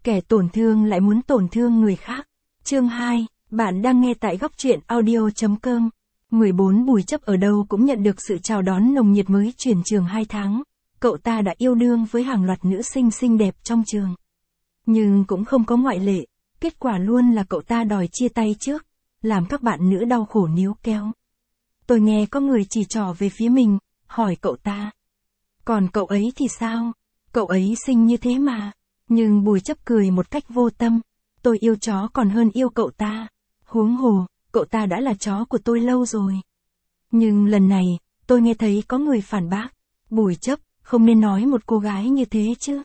Kẻ tổn thương lại muốn tổn thương người khác. Chương 2, bạn đang nghe tại góc truyện audio.com. 14 Bùi Chấp ở đâu cũng nhận được sự chào đón nồng nhiệt mới chuyển trường 2 tháng. Cậu ta đã yêu đương với hàng loạt nữ sinh xinh đẹp trong trường. Nhưng cũng không có ngoại lệ, kết quả luôn là cậu ta đòi chia tay trước, làm các bạn nữ đau khổ níu kéo. Tôi nghe có người chỉ trỏ về phía mình, hỏi cậu ta. Còn cậu ấy thì sao? Cậu ấy xinh như thế mà. Nhưng Bùi Chấp cười một cách vô tâm. Tôi yêu chó còn hơn yêu cậu ta. Huống hồ, cậu ta đã là chó của tôi lâu rồi. Nhưng lần này, tôi nghe thấy có người phản bác. Bùi Chấp, không nên nói một cô gái như thế chứ.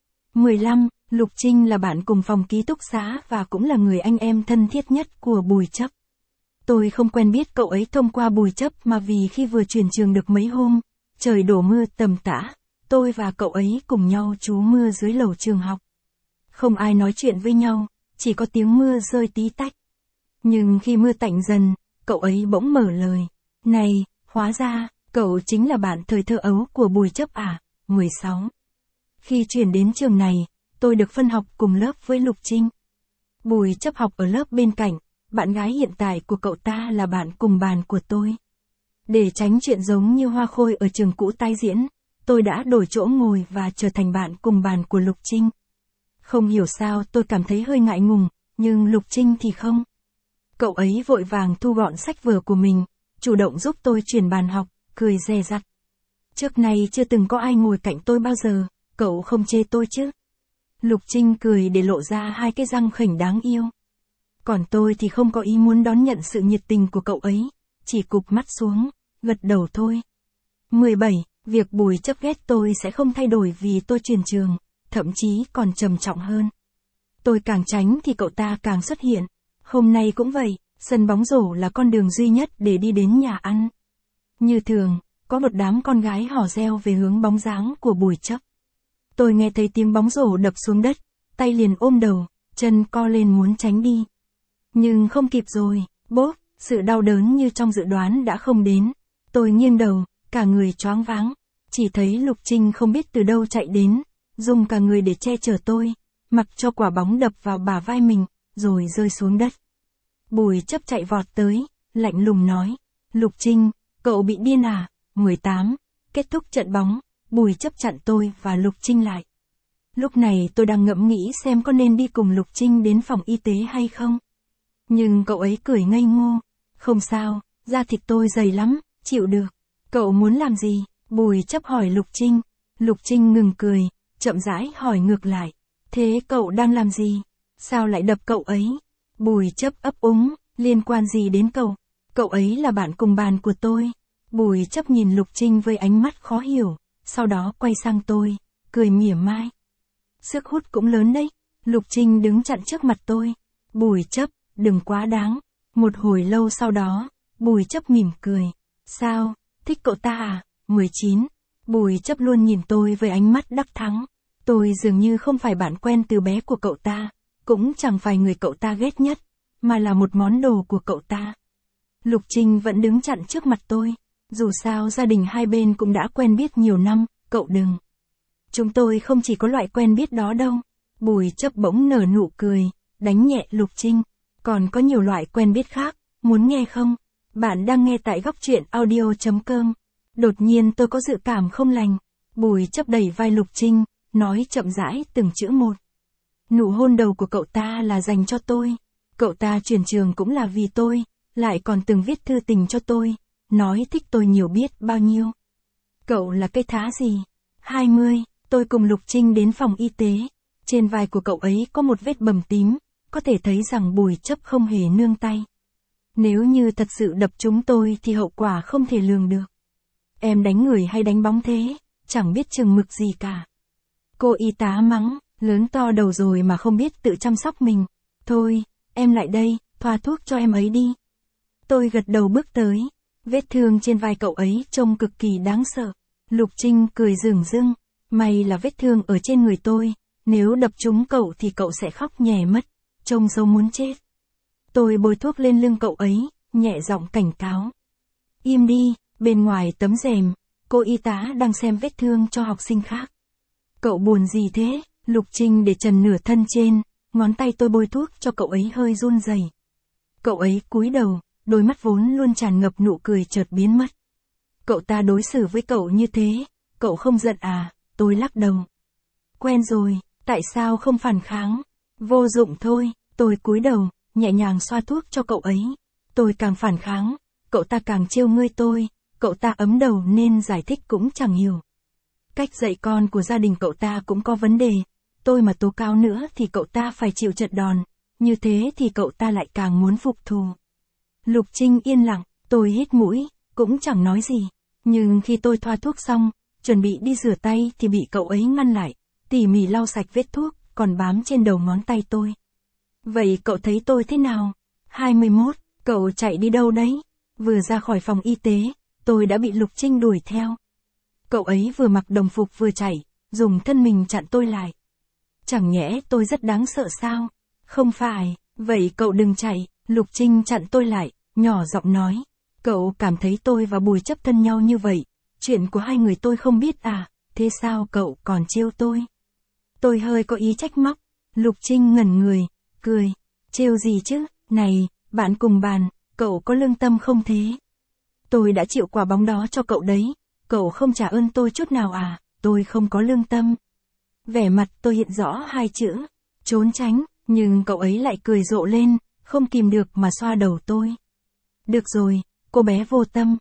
15. Lục Trinh là bạn cùng phòng ký túc xá và cũng là người anh em thân thiết nhất của Bùi Chấp. Tôi không quen biết cậu ấy thông qua Bùi Chấp mà vì khi vừa chuyển trường được mấy hôm, trời đổ mưa tầm tã, tôi và cậu ấy cùng nhau trú mưa dưới lầu trường học. Không ai nói chuyện với nhau, chỉ có tiếng mưa rơi tí tách. Nhưng khi mưa tạnh dần, cậu ấy bỗng mở lời. Này, hóa ra, cậu chính là bạn thời thơ ấu của Bùi Chấp à? 16. Khi chuyển đến trường này, tôi được phân học cùng lớp với Lục Trinh. Bùi Chấp học ở lớp bên cạnh, bạn gái hiện tại của cậu ta là bạn cùng bàn của tôi. Để tránh chuyện giống như Hoa Khôi ở trường cũ tái diễn, tôi đã đổi chỗ ngồi và trở thành bạn cùng bàn của Lục Trinh. Không hiểu sao tôi cảm thấy hơi ngại ngùng, nhưng Lục Trinh thì không. Cậu ấy vội vàng thu gọn sách vở của mình, chủ động giúp tôi chuyển bàn học, cười dè dặt. Trước này chưa từng có ai ngồi cạnh tôi bao giờ, cậu không chê tôi chứ? Lục Trinh cười để lộ ra hai cái răng khểnh đáng yêu. Còn tôi thì không có ý muốn đón nhận sự nhiệt tình của cậu ấy, chỉ cụp mắt xuống, gật đầu thôi. 17. Việc Bùi Chấp ghét tôi sẽ không thay đổi vì tôi chuyển trường, thậm chí còn trầm trọng hơn. Tôi càng tránh thì cậu ta càng xuất hiện. Hôm nay cũng vậy, sân bóng rổ là con đường duy nhất để đi đến nhà ăn. Như thường, có một đám con gái hò reo về hướng bóng dáng của Bùi Chấp. Tôi nghe thấy tiếng bóng rổ đập xuống đất, tay liền ôm đầu, chân co lên muốn tránh đi. Nhưng không kịp rồi, bốp, sự đau đớn như trong dự đoán đã không đến. Tôi nghiêng đầu, cả người choáng váng, chỉ thấy Lục Trinh không biết từ đâu chạy đến, dùng cả người để che chở tôi, mặc cho quả bóng đập vào bả vai mình, rồi rơi xuống đất. Bùi Chấp chạy vọt tới, lạnh lùng nói, Lục Trinh, cậu bị điên à? 18. Kết thúc trận bóng, Bùi Chấp chặn tôi và Lục Trinh lại. Lúc này tôi đang ngẫm nghĩ xem có nên đi cùng Lục Trinh đến phòng y tế hay không. Nhưng cậu ấy cười ngây ngô, không sao, da thịt tôi dày lắm, chịu được. Cậu muốn làm gì? Bùi Chấp hỏi Lục Trinh. Lục Trinh ngừng cười, chậm rãi hỏi ngược lại. Thế cậu đang làm gì? Sao lại đập cậu ấy? Bùi Chấp ấp úng, liên quan gì đến cậu? Cậu ấy là bạn cùng bàn của tôi. Bùi Chấp nhìn Lục Trinh với ánh mắt khó hiểu, sau đó quay sang tôi, cười mỉa mai. Sức hút cũng lớn đấy. Lục Trinh đứng chặn trước mặt tôi. Bùi Chấp, đừng quá đáng. Một hồi lâu sau đó, Bùi Chấp mỉm cười. Sao, thích cậu ta à? 19. Bùi Chấp luôn nhìn tôi với ánh mắt đắc thắng. Tôi dường như không phải bạn quen từ bé của cậu ta, cũng chẳng phải người cậu ta ghét nhất, mà là một món đồ của cậu ta. Lục Trinh vẫn đứng chặn trước mặt tôi. Dù sao gia đình hai bên cũng đã quen biết nhiều năm, cậu đừng. Chúng tôi không chỉ có loại quen biết đó đâu. Bùi Chấp bỗng nở nụ cười, đánh nhẹ Lục Trinh. Còn có nhiều loại quen biết khác, muốn nghe không? Bạn đang nghe tại góc truyện audio.com. Đột nhiên tôi có dự cảm không lành. Bùi Chấp đẩy vai Lục Trinh, nói chậm rãi từng chữ một. Nụ hôn đầu của cậu ta là dành cho tôi. Cậu ta chuyển trường cũng là vì tôi, lại còn từng viết thư tình cho tôi, nói thích tôi nhiều biết bao nhiêu. Cậu là cái thá gì? 20. Tôi cùng Lục Trinh đến phòng y tế. Trên vai của cậu ấy có một vết bầm tím, có thể thấy rằng Bùi Chấp không hề nương tay. Nếu như thật sự đập chúng tôi thì hậu quả không thể lường được. Em đánh người hay đánh bóng thế? Chẳng biết chừng mực gì cả. Cô y tá mắng, lớn to đầu rồi mà không biết tự chăm sóc mình. Thôi, em lại đây, thoa thuốc cho em ấy đi. Tôi gật đầu bước tới. Vết thương trên vai cậu ấy trông cực kỳ đáng sợ. Lục Trinh cười rừng rưng. May là vết thương ở trên người tôi. Nếu đập trúng cậu thì cậu sẽ khóc nhè mất. Trông xấu muốn chết. Tôi bôi thuốc lên lưng cậu ấy, nhẹ giọng cảnh cáo. Im đi, bên ngoài tấm rèm, cô y tá đang xem vết thương cho học sinh khác. Cậu buồn gì thế? Lục Trinh để trần nửa thân trên, ngón tay tôi bôi thuốc cho cậu ấy hơi run rẩy. Cậu ấy cúi đầu, đôi mắt vốn luôn tràn ngập nụ cười chợt biến mất. Cậu ta đối xử với cậu như thế, cậu không giận à? Tôi lắc đầu. Quen rồi, tại sao không phản kháng? Vô dụng thôi, tôi cúi đầu, nhẹ nhàng xoa thuốc cho cậu ấy. Tôi càng phản kháng, cậu ta càng trêu ngươi tôi, cậu ta ấm đầu nên giải thích cũng chẳng hiểu. Cách dạy con của gia đình cậu ta cũng có vấn đề, tôi mà tố cáo nữa thì cậu ta phải chịu trận đòn, như thế thì cậu ta lại càng muốn phục thù. Lục Trinh yên lặng, tôi hít mũi, cũng chẳng nói gì, nhưng khi tôi thoa thuốc xong, chuẩn bị đi rửa tay thì bị cậu ấy ngăn lại, tỉ mỉ lau sạch vết thuốc, còn bám trên đầu ngón tay tôi. Vậy cậu thấy tôi thế nào? 21, cậu chạy đi đâu đấy? Vừa ra khỏi phòng y tế, tôi đã bị Lục Trinh đuổi theo. Cậu ấy vừa mặc đồng phục vừa chạy, dùng thân mình chặn tôi lại. Chẳng nhẽ tôi rất đáng sợ sao? Không phải, vậy cậu đừng chạy. Lục Trinh chặn tôi lại, nhỏ giọng nói. Cậu cảm thấy tôi và Bùi Chấp thân nhau như vậy, chuyện của hai người tôi không biết à, thế sao cậu còn trêu tôi? Tôi hơi có ý trách móc. Lục Trinh ngẩn người, cười. Trêu gì chứ, này, bạn cùng bàn, cậu có lương tâm không thế? Tôi đã chịu quả bóng đó cho cậu đấy, cậu không trả ơn tôi chút nào à? Tôi không có lương tâm. Vẻ mặt tôi hiện rõ hai chữ, trốn tránh, nhưng cậu ấy lại cười rộ lên, không kìm được mà xoa đầu tôi. Được rồi, cô bé vô tâm.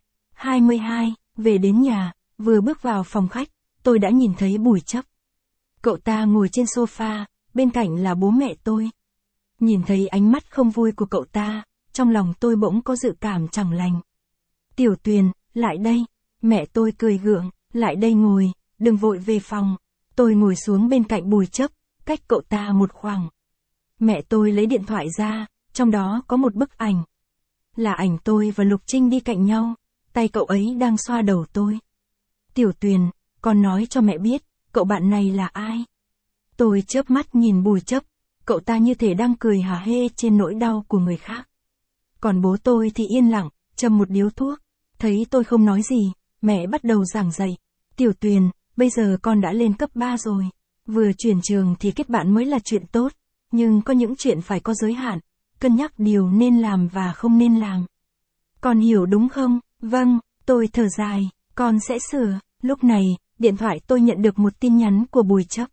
22, về đến nhà, vừa bước vào phòng khách, tôi đã nhìn thấy Bùi Chấp. Cậu ta ngồi trên sofa, bên cạnh là bố mẹ tôi. Nhìn thấy ánh mắt không vui của cậu ta, trong lòng tôi bỗng có dự cảm chẳng lành. Tiểu Tuyền, lại đây. Mẹ tôi cười gượng, lại đây ngồi, đừng vội về phòng. Tôi ngồi xuống bên cạnh Bùi Chấp, cách cậu ta một khoảng. Mẹ tôi lấy điện thoại ra, trong đó có một bức ảnh. Là ảnh tôi và Lục Trinh đi cạnh nhau, tay cậu ấy đang xoa đầu tôi. Tiểu Tuyền, con nói cho mẹ biết, cậu bạn này là ai? Tôi chớp mắt nhìn Bùi Chấp, cậu ta như thể đang cười hả hê trên nỗi đau của người khác. Còn bố tôi thì yên lặng, châm một điếu thuốc. Thấy tôi không nói gì, mẹ bắt đầu giảng dạy. Tiểu Tuyền, bây giờ con đã lên cấp 3 rồi. Vừa chuyển trường thì kết bạn mới là chuyện tốt, nhưng có những chuyện phải có giới hạn, cân nhắc điều nên làm và không nên làm. Con hiểu đúng không? Vâng, tôi thở dài, con sẽ sửa. Lúc này, điện thoại tôi nhận được một tin nhắn của Bùi Chấp.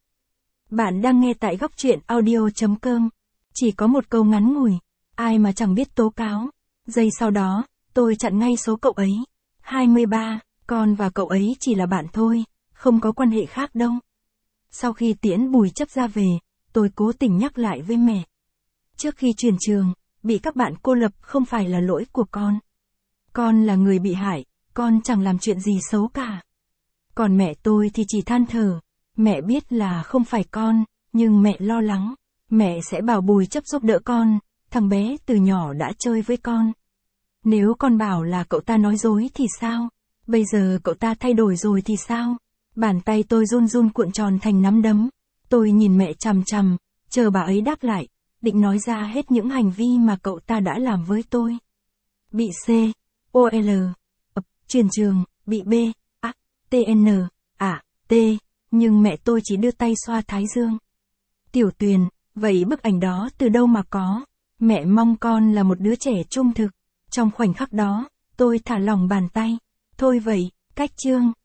Bạn đang nghe tại góc truyện audio.com. Chỉ có một câu ngắn ngủi, ai mà chẳng biết tố cáo. Giây sau đó, tôi chặn ngay số cậu ấy. 23, con và cậu ấy chỉ là bạn thôi, không có quan hệ khác đâu. Sau khi tiễn Bùi Chấp ra về, tôi cố tình nhắc lại với mẹ. Trước khi chuyển trường, bị các bạn cô lập không phải là lỗi của con. Con là người bị hại, con chẳng làm chuyện gì xấu cả. Còn mẹ tôi thì chỉ than thở. Mẹ biết là không phải con, nhưng mẹ lo lắng. Mẹ sẽ bảo Bùi Chấp giúp đỡ con, thằng bé từ nhỏ đã chơi với con. Nếu con bảo là cậu ta nói dối thì sao? Bây giờ cậu ta thay đổi rồi thì sao? Bàn tay tôi run run cuộn tròn thành nắm đấm. Tôi nhìn mẹ chằm chằm, chờ bà ấy đáp lại, định nói ra hết những hành vi mà cậu ta đã làm với tôi. Bị C, OL, chuyển trường, bị B, A, TN, T, nhưng mẹ tôi chỉ đưa tay xoa thái dương. Tiểu Tuyền, vậy bức ảnh đó từ đâu mà có? Mẹ mong con là một đứa trẻ trung thực. Trong khoảnh khắc đó, tôi thả lỏng bàn tay. Thôi vậy, cách chương.